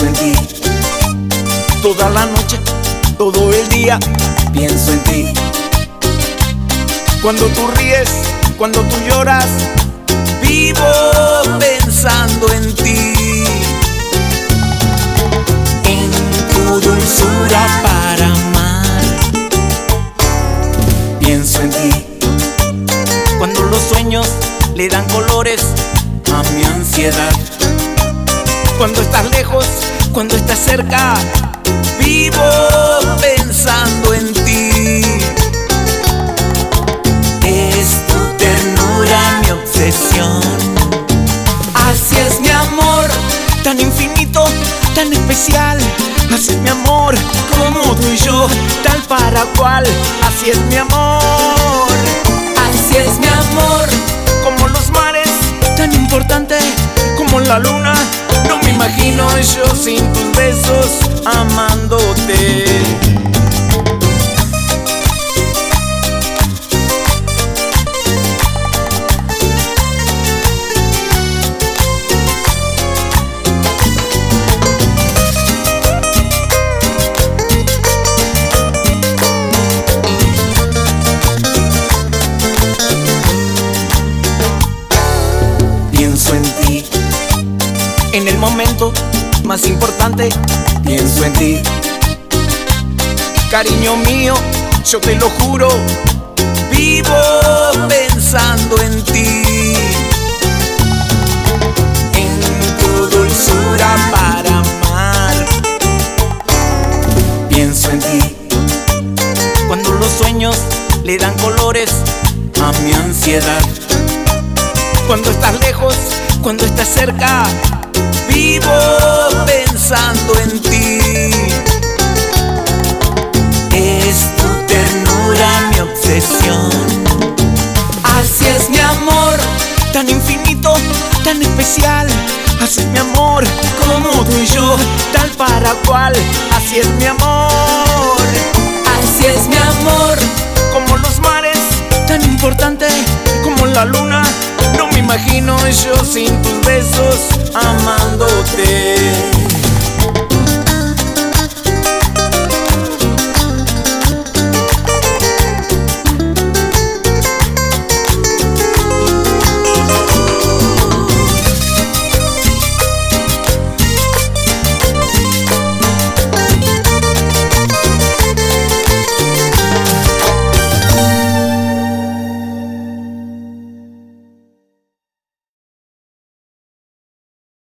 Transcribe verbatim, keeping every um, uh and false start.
pienso en ti. Toda la noche, todo el día, pienso en ti. Cuando tú ríes, cuando tú lloras, vivo pensando en ti. En tu dulzura para amar, pienso en ti. Cuando los sueños le dan colores a mi ansiedad. Cuando estás lejos, cuando estás cerca, vivo pensando en ti. Es tu ternura mi obsesión. Así es mi amor, tan infinito, tan especial. Así es mi amor, como tú y yo, tal para cual. Así es mi amor. Así es mi amor, como los mares, tan importante como la luna. No me imagino yo sin tus besos amándote. Pienso en ti. En el momento más importante, pienso en ti. Cariño mío, yo te lo juro, vivo pensando en ti. En tu dulzura para amar, pienso en ti. Cuando los sueños le dan colores a mi ansiedad. Cuando estás lejos, cuando estás cerca, vivo pensando en ti. Es tu ternura mi obsesión. Así es mi amor, tan infinito, tan especial. Así es mi amor, como tú y yo, tal para cual. Así es mi amor. Así es mi amor, como los mares, tan importante como la luna. No me imagino yo sin tus besos amándote.